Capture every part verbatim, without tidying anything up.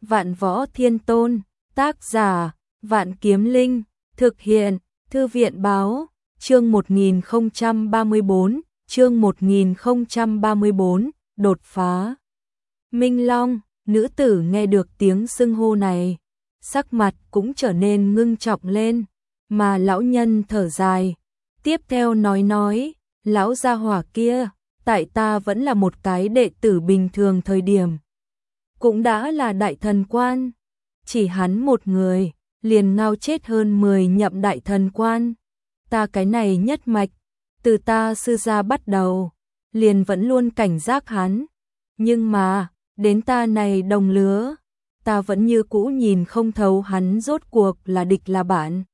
Vạn Võ Thiên Tôn, tác giả, Vạn Kiếm Linh, thực hiện, Thư viện báo, chương một nghìn không trăm ba mươi bốn, chương một nghìn không trăm ba mươi bốn, đột phá. Minh Long, nữ tử nghe được tiếng xưng hô này, sắc mặt cũng trở nên ngưng trọng lên, mà lão nhân thở dài, tiếp theo nói nói, lão gia hỏa kia, tại ta vẫn là một cái đệ tử bình thường thời điểm, cũng đã là đại thần quan, chỉ hắn một người, liền ngao chết hơn mười nhậm đại thần quan, ta cái này nhất mạch, từ ta sư gia bắt đầu, liền vẫn luôn cảnh giác hắn, nhưng mà, đến ta này đồng lứa, ta vẫn như cũ nhìn không thấu hắn rốt cuộc là địch là bạn.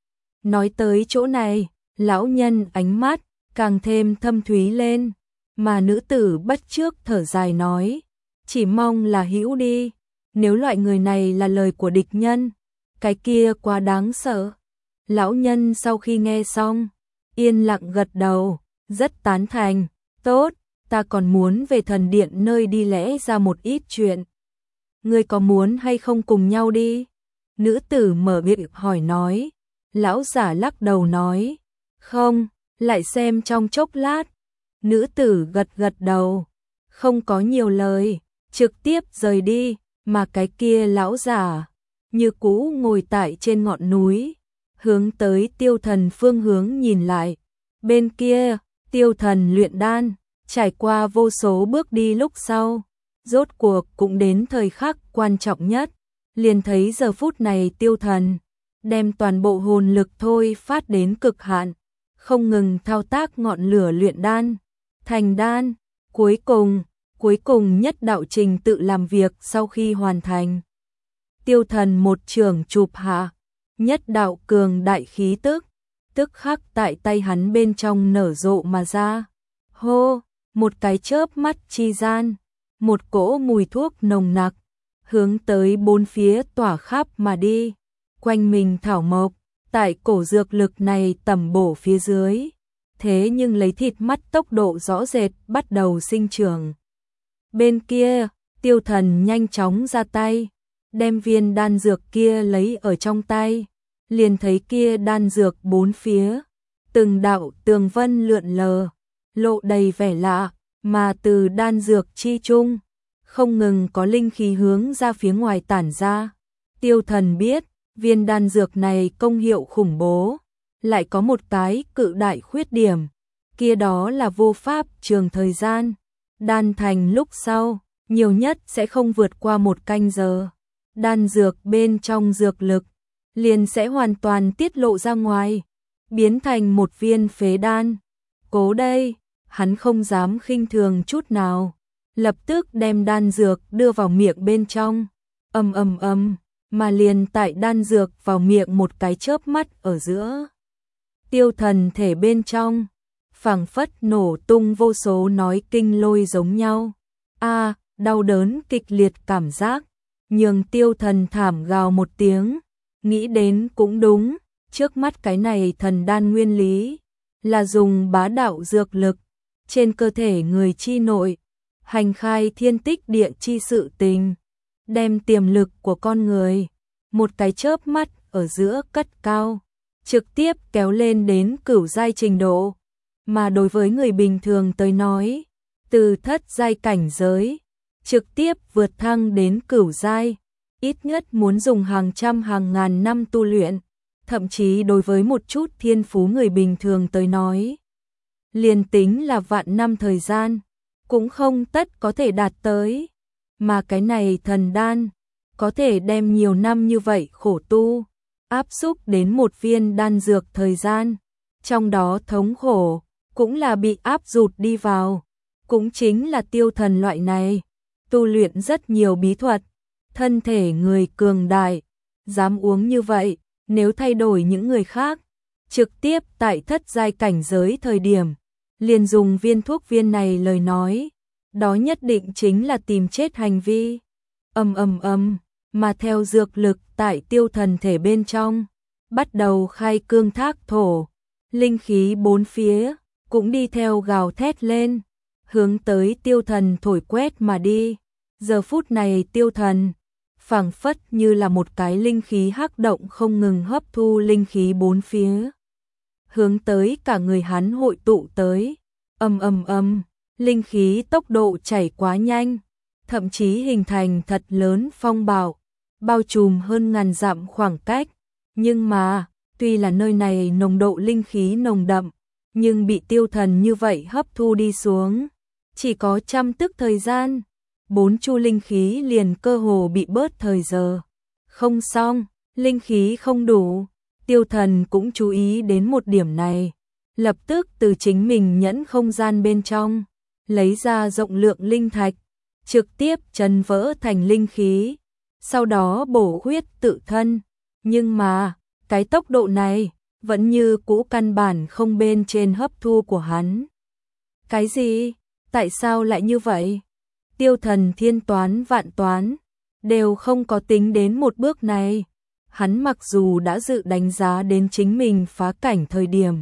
Nói tới chỗ này, lão nhân ánh mắt càng thêm thâm thúy lên, mà nữ tử bất trước thở dài nói, chỉ mong là hữu đi, nếu loại người này là lời của địch nhân, cái kia quá đáng sợ. Lão nhân sau khi nghe xong, yên lặng gật đầu, rất tán thành, tốt, ta còn muốn về thần điện nơi đi lẽ ra một ít chuyện. Ngươi có muốn hay không cùng nhau đi? Nữ tử mở miệng hỏi nói, lão giả lắc đầu nói, không, lại xem trong chốc lát. Nữ tử gật gật đầu, không có nhiều lời, trực tiếp rời đi, mà cái kia lão giả, như cũ ngồi tại trên ngọn núi, hướng tới Tiêu Thần phương hướng nhìn lại. Bên kia, Tiêu Thần luyện đan, trải qua vô số bước đi lúc sau, rốt cuộc cũng đến thời khắc quan trọng nhất, liền thấy giờ phút này Tiêu Thần đem toàn bộ hồn lực thôi phát đến cực hạn, không ngừng thao tác ngọn lửa luyện đan, thành đan, cuối cùng, cuối cùng nhất đạo trình tự làm việc sau khi hoàn thành. Tiêu Thần một trường chụp hạ, nhất đạo cường đại khí tức, tức khắc tại tay hắn bên trong nở rộ mà ra. Hô, một cái chớp mắt chi gian, một cỗ mùi thuốc nồng nặc, hướng tới bốn phía tỏa khắp mà đi, quanh mình thảo mộc, tại cổ dược lực này tầm bổ phía dưới, thế nhưng lấy thịt mắt tốc độ rõ rệt bắt đầu sinh trưởng. Bên kia, Tiêu Thần nhanh chóng ra tay, đem viên đan dược kia lấy ở trong tay, liền thấy kia đan dược bốn phía, từng đạo tường vân lượn lờ, lộ đầy vẻ lạ, mà từ đan dược chi chung, không ngừng có linh khí hướng ra phía ngoài tản ra. Tiêu Thần biết, viên đan dược này công hiệu khủng bố, lại có một cái cự đại khuyết điểm, kia đó là vô pháp trường thời gian, đan thành lúc sau, nhiều nhất sẽ không vượt qua một canh giờ. Đan dược bên trong dược lực, liền sẽ hoàn toàn tiết lộ ra ngoài, biến thành một viên phế đan. Cố đây, hắn không dám khinh thường chút nào, lập tức đem đan dược đưa vào miệng bên trong, ầm ầm ầm, mà liền tại đan dược vào miệng một cái chớp mắt ở giữa. Tiêu Thần thể bên trong, phảng phất nổ tung vô số nói kinh lôi giống nhau. A, đau đớn kịch liệt cảm giác, nhường Tiêu Thần thảm gào một tiếng, nghĩ đến cũng đúng, trước mắt cái này thần đan nguyên lý, là dùng bá đạo dược lực, trên cơ thể người chi nội, hành khai thiên tích địa chi sự tình, đem tiềm lực của con người, một cái chớp mắt ở giữa cất cao, trực tiếp kéo lên đến cửu giai trình độ, mà đối với người bình thường tới nói, từ thất giai cảnh giới, trực tiếp vượt thăng đến cửu giai, ít nhất muốn dùng hàng trăm hàng ngàn năm tu luyện, thậm chí đối với một chút thiên phú người bình thường tới nói, liền tính là vạn năm thời gian, cũng không tất có thể đạt tới, mà cái này thần đan, có thể đem nhiều năm như vậy khổ tu, áp xúc đến một viên đan dược thời gian, trong đó thống khổ, cũng là bị áp rụt đi vào, cũng chính là Tiêu Thần loại này, tu luyện rất nhiều bí thuật, thân thể người cường đại, dám uống như vậy, nếu thay đổi những người khác, trực tiếp tại thất giai cảnh giới thời điểm, liền dùng viên thuốc viên này lời nói, đó nhất định chính là tìm chết hành vi. Ầm ầm ầm, mà theo dược lực tại Tiêu Thần thể bên trong, bắt đầu khai cương thác thổ, linh khí bốn phía cũng đi theo gào thét lên, hướng tới Tiêu Thần thổi quét mà đi. Giờ phút này Tiêu Thần phảng phất như là một cái linh khí hắc động không ngừng hấp thu linh khí bốn phía. Hướng tới cả người hắn hội tụ tới, ầm ầm ầm, linh khí tốc độ chảy quá nhanh, thậm chí hình thành thật lớn phong bạo, bao trùm hơn ngàn dặm khoảng cách. Nhưng mà, tuy là nơi này nồng độ linh khí nồng đậm, nhưng bị Tiêu Thần như vậy hấp thu đi xuống, chỉ có trăm tức thời gian, bốn chu linh khí liền cơ hồ bị bớt thời giờ. Không xong, linh khí không đủ, Tiêu Thần cũng chú ý đến một điểm này, lập tức từ chính mình nhẫn không gian bên trong, lấy ra rộng lượng linh thạch, trực tiếp chấn vỡ thành linh khí, sau đó bổ huyết tự thân. Nhưng mà, cái tốc độ này, vẫn như cũ căn bản không bên trên hấp thu của hắn. Cái gì? Tại sao lại như vậy? Tiêu Thần thiên toán vạn toán, đều không có tính đến một bước này. Hắn mặc dù đã dự đánh giá đến chính mình phá cảnh thời điểm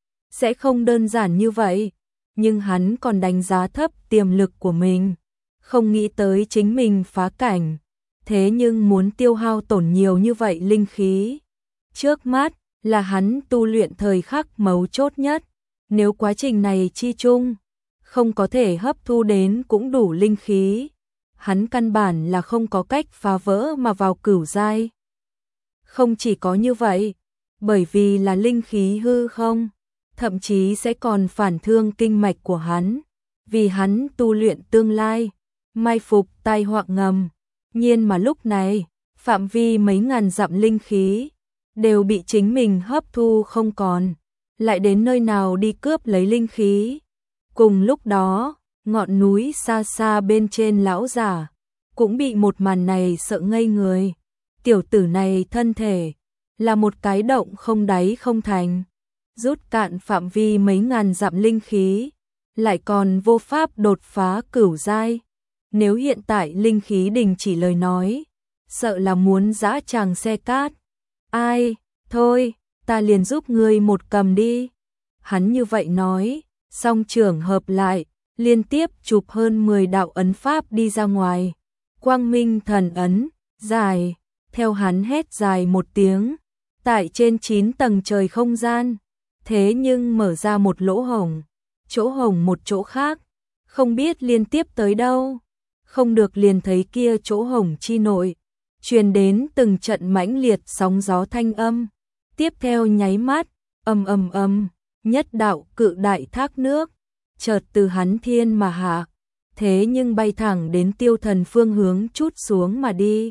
sẽ không đơn giản như vậy, nhưng hắn còn đánh giá thấp tiềm lực của mình, không nghĩ tới chính mình phá cảnh, thế nhưng muốn tiêu hao tổn nhiều như vậy linh khí. Trước mắt là hắn tu luyện thời khắc mấu chốt nhất, nếu quá trình này chi chung không có thể hấp thu đến cũng đủ linh khí, hắn căn bản là không có cách phá vỡ mà vào cửu giai. Không chỉ có như vậy, bởi vì là linh khí hư không, thậm chí sẽ còn phản thương kinh mạch của hắn, vì hắn tu luyện tương lai, mai phục tai họa ngầm. Nhiên mà lúc này, phạm vi mấy ngàn dặm linh khí đều bị chính mình hấp thu không còn, lại đến nơi nào đi cướp lấy linh khí. Cùng lúc đó, ngọn núi xa xa bên trên lão giả cũng bị một màn này sợ ngây người. Tiểu tử này thân thể là một cái động không đáy không thành, rút cạn phạm vi mấy ngàn dặm linh khí, lại còn vô pháp đột phá cửu giai. Nếu hiện tại linh khí đình chỉ lời nói, sợ là muốn dã tràng xe cát. Ai, thôi, ta liền giúp ngươi một cầm đi. Hắn như vậy nói, song trưởng hợp lại, liên tiếp chụp hơn mười đạo ấn pháp đi ra ngoài. Quang minh thần ấn, dài, theo hắn hét dài một tiếng, tại trên chín tầng trời không gian, thế nhưng mở ra một lỗ hổng, chỗ hổng một chỗ khác, không biết liên tiếp tới đâu. Không được liền thấy kia chỗ hổng chi nội, truyền đến từng trận mãnh liệt sóng gió thanh âm. Tiếp theo nháy mắt, ầm ầm ầm, nhất đạo cự đại thác nước, chợt từ hắn thiên mà hạ, thế nhưng bay thẳng đến Tiêu Thần phương hướng trút xuống mà đi.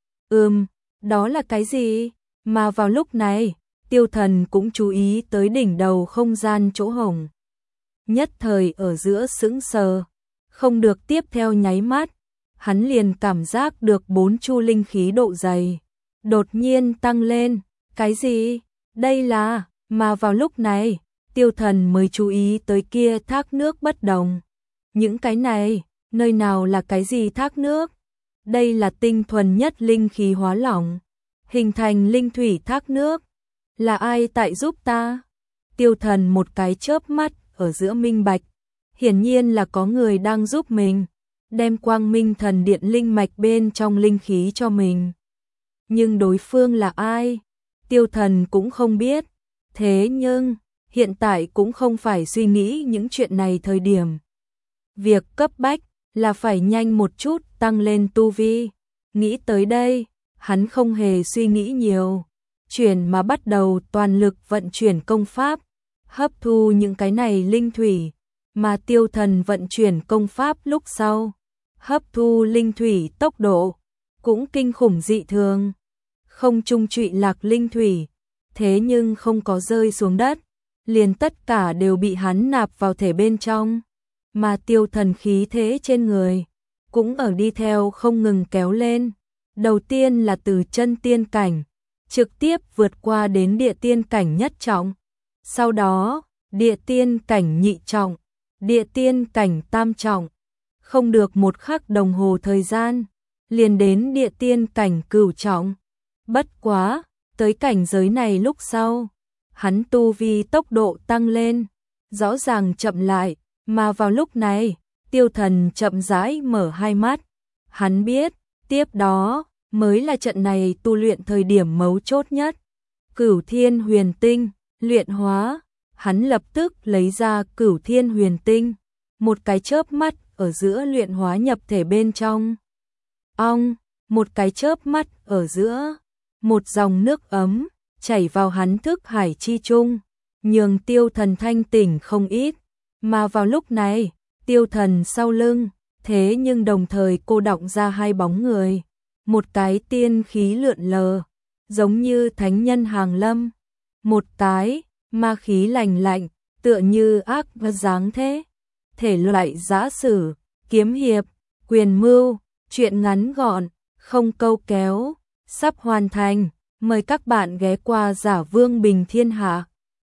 Ừm, đó là cái gì? Mà vào lúc này, Tiêu Thần cũng chú ý tới đỉnh đầu không gian chỗ hổng. Nhất thời ở giữa sững sờ, không được tiếp theo nháy mắt, hắn liền cảm giác được bốn chu linh khí độ dày đột nhiên tăng lên. Cái gì? Đây là... Mà vào lúc này, Tiêu Thần mới chú ý tới kia thác nước bất đồng. Những cái này, nơi nào là cái gì thác nước? Đây là tinh thuần nhất linh khí hóa lỏng, hình thành linh thủy thác nước. Là ai tại giúp ta? Tiêu Thần một cái chớp mắt ở giữa minh bạch, hiển nhiên là có người đang giúp mình, đem Quang Minh Thần Điện linh mạch bên trong linh khí cho mình. Nhưng đối phương là ai? Tiêu Thần cũng không biết. Thế nhưng, hiện tại cũng không phải suy nghĩ những chuyện này thời điểm. Việc cấp bách là phải nhanh một chút tăng lên tu vi. Nghĩ tới đây, hắn không hề suy nghĩ nhiều, chuyển mà bắt đầu toàn lực vận chuyển công pháp, hấp thu những cái này linh thủy, mà Tiêu Thần vận chuyển công pháp lúc sau, hấp thu linh thủy tốc độ cũng kinh khủng dị thường. Không trung trụy lạc linh thủy, thế nhưng không có rơi xuống đất, liền tất cả đều bị hắn nạp vào thể bên trong, mà Tiêu Thần khí thế trên người cũng ở đi theo không ngừng kéo lên. Đầu tiên là từ chân tiên cảnh, trực tiếp vượt qua đến địa tiên cảnh nhất trọng, sau đó địa tiên cảnh nhị trọng, địa tiên cảnh tam trọng, không được một khắc đồng hồ thời gian, liền đến địa tiên cảnh cửu trọng. Bất quá, tới cảnh giới này lúc sau, hắn tu vi tốc độ tăng lên, rõ ràng chậm lại, mà vào lúc này, Tiêu Thần chậm rãi mở hai mắt, hắn biết, tiếp đó, mới là trận này tu luyện thời điểm mấu chốt nhất. Cửu Thiên Huyền Tinh, luyện hóa, hắn lập tức lấy ra Cửu Thiên Huyền Tinh, một cái chớp mắt ở giữa luyện hóa nhập thể bên trong. Ong, một cái chớp mắt ở giữa, một dòng nước ấm chảy vào hắn thức hải chi trung, nhường Tiêu Thần thanh tỉnh không ít, mà vào lúc này, Tiêu Thần sau lưng, thế nhưng đồng thời cô đọng ra hai bóng người, một cái tiên khí lượn lờ, giống như thánh nhân hàng lâm, một cái ma khí lành lạnh, tựa như ác và dáng thế. Thể loại giã sử, kiếm hiệp, quyền mưu, truyện ngắn gọn, không câu kéo, sắp hoàn thành, mời các bạn ghé qua Giả Vương Bình Thiên Hạ.